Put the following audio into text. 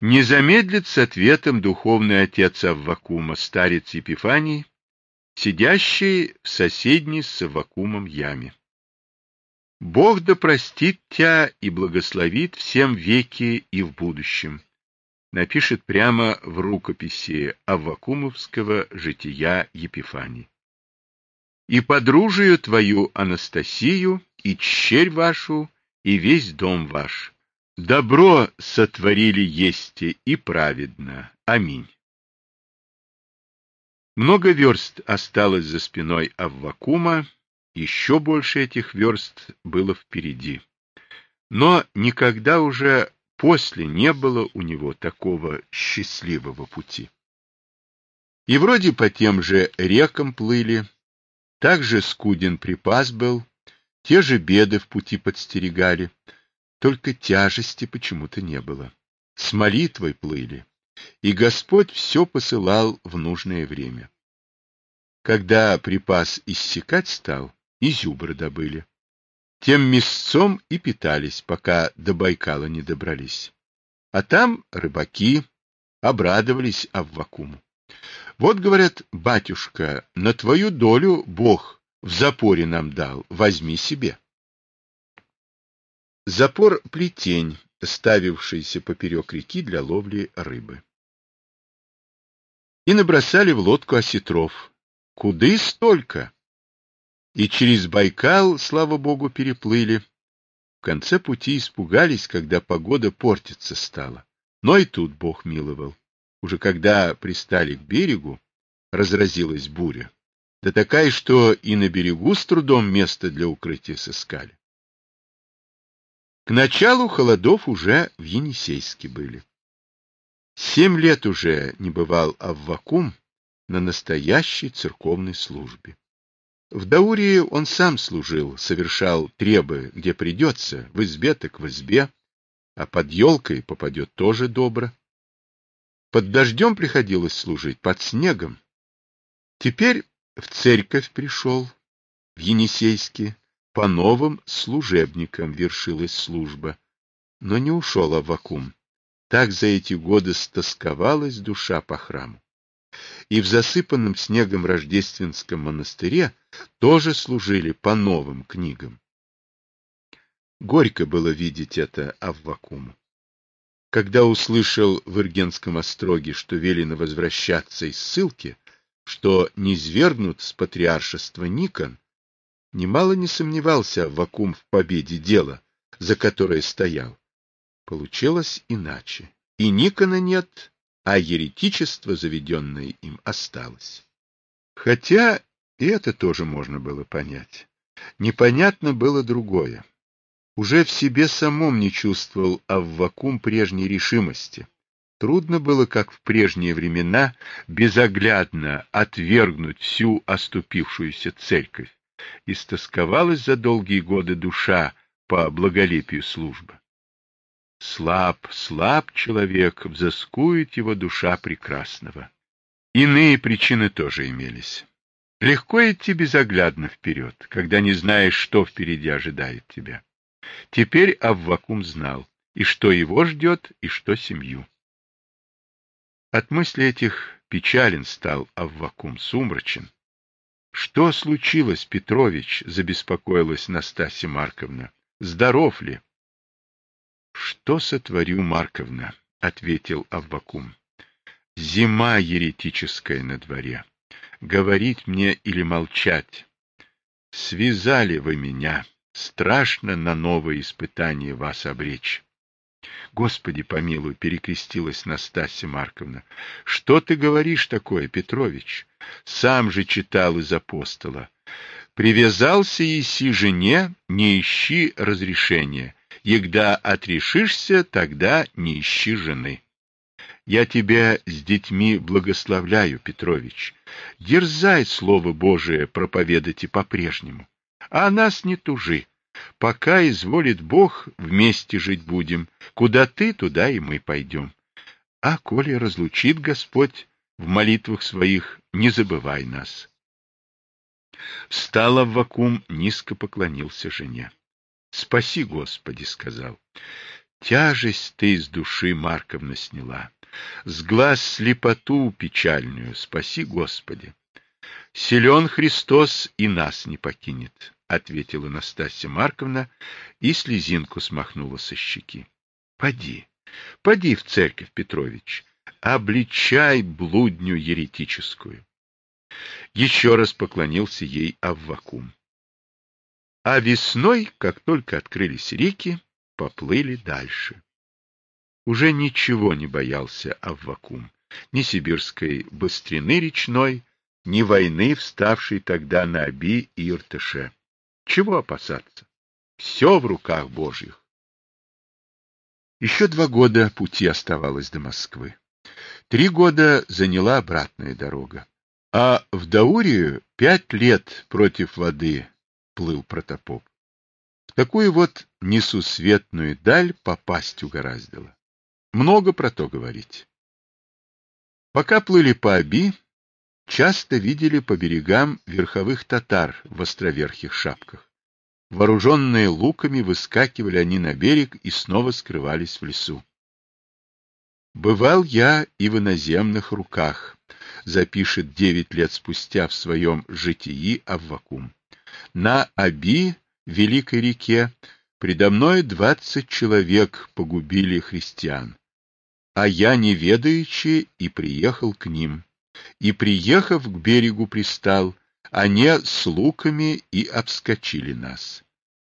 Не замедлит с ответом духовный отец Аввакума, старец Епифаний, сидящий в соседней с Аввакумом яме. Бог да простит тебя и благословит всем веки и в будущем, напишет прямо в рукописи Аввакумовского жития Епифаний. И подружию твою Анастасию, и черь вашу, и весь дом ваш. Добро сотворили есте и праведно. Аминь. Много верст осталось за спиной Аввакума, еще больше этих верст было впереди. Но никогда уже после не было у него такого счастливого пути. И вроде по тем же рекам плыли, так же скуден припас был, те же беды в пути подстерегали, только тяжести почему-то не было. С молитвой плыли, и Господь все посылал в нужное время. Когда припас иссякать стал, изюбры добыли. Тем мясцом и питались, пока до Байкала не добрались. А там рыбаки обрадовались Аввакуму. Вот, говорят, батюшка, на твою долю Бог в запоре нам дал, возьми себе. Запор — плетень, ставившийся поперек реки для ловли рыбы. И набросали в лодку осетров. Куды столько? И через Байкал, слава богу, переплыли. В конце пути испугались, когда погода портиться стала. Но и тут Бог миловал. Уже когда пристали к берегу, разразилась буря. Да такая, что и на берегу с трудом место для укрытия сыскали. К началу холодов уже в Енисейске были. 7 лет уже не бывал Аввакум на настоящей церковной службе. В Даурии он сам служил, совершал требы, где придется, в избе так в избе, а под елкой попадет тоже добро. Под дождем приходилось служить, под снегом. Теперь в церковь пришел, в Енисейске, по новым служебникам вершилась служба. Но не ушел Аввакум. Так за эти годы стосковалась душа по храму. И в засыпанном снегом Рождественском монастыре тоже служили по новым книгам. Горько было видеть это Аввакуму. Когда услышал в Иргенском остроге, что велено возвращаться из ссылки, что низвергнут с патриаршества Никон, немало не сомневался Аввакум в победе дела, за которое стоял. Получилось иначе. И Никона нет, а еретичество, заведенное им, осталось. Хотя и это тоже можно было понять. Непонятно было другое. Уже в себе самом не чувствовал Аввакум прежней решимости. Трудно было, как в прежние времена, безоглядно отвергнуть всю оступившуюся церковь. Истосковалась за долгие годы душа по благолепию службы. Слаб, слаб человек, взыскует его душа прекрасного. Иные причины тоже имелись. Легко идти безоглядно вперед, когда не знаешь, что впереди ожидает тебя. Теперь Аввакум знал, и что его ждет, и что семью. От мыслей этих печален стал Аввакум, сумрачен. Что случилось, Петрович? — забеспокоилась Настасья Марковна. — Здоров ли? — Что сотворю, Марковна? — ответил Аввакум. — Зима еретическая на дворе. Говорить мне или молчать? Связали вы меня. Страшно на новое испытание вас обречь. Господи помилуй, перекрестилась Настасья Марковна. Что ты говоришь такое, Петрович? Сам же читал из апостола. Привязался еси жене, не ищи разрешения. Егда отрешишься, тогда не ищи жены. Я тебя с детьми благословляю, Петрович. Дерзай слово Божие проповедать и по-прежнему. А о нас не тужи. Пока изволит Бог, вместе жить будем. Куда ты, туда и мы пойдем. А коли разлучит Господь, в молитвах своих не забывай нас. Встал Аввакум, низко поклонился жене. — Спаси, Господи, — сказал. Тяжесть ты из души, Марковна, сняла. С глаз слепоту печальную, спаси, Господи. Силен Христос и нас не покинет, — ответила Настасья Марковна и слезинку смахнула со щеки. Поди, поди в церковь, Петрович, обличай блудню еретическую. Еще раз поклонился ей Аввакум. А весной, как только открылись реки, поплыли дальше. Уже ничего не боялся Аввакум, ни сибирской быстрины речной, ни войны, вставшей тогда на Оби и Иртыше. Чего опасаться? Все в руках Божьих. Еще 2 года пути оставалось до Москвы. 3 года заняла обратная дорога. А в Даурию 5 лет против воды плыл протопоп. В такую вот несусветную даль попасть угораздило. Много про то говорить. Пока плыли по Оби, часто видели по берегам верховых татар в островерхих шапках. Вооруженные луками выскакивали они на берег и снова скрывались в лесу. «Бывал я и в иноземных руках», — запишет 9 лет спустя в своем житии Аввакум. «На Оби, великой реке, предо мной 20 человек погубили христиан, а я неведаючи и приехал к ним, и, приехав к берегу, пристал, они с луками и обскочили нас.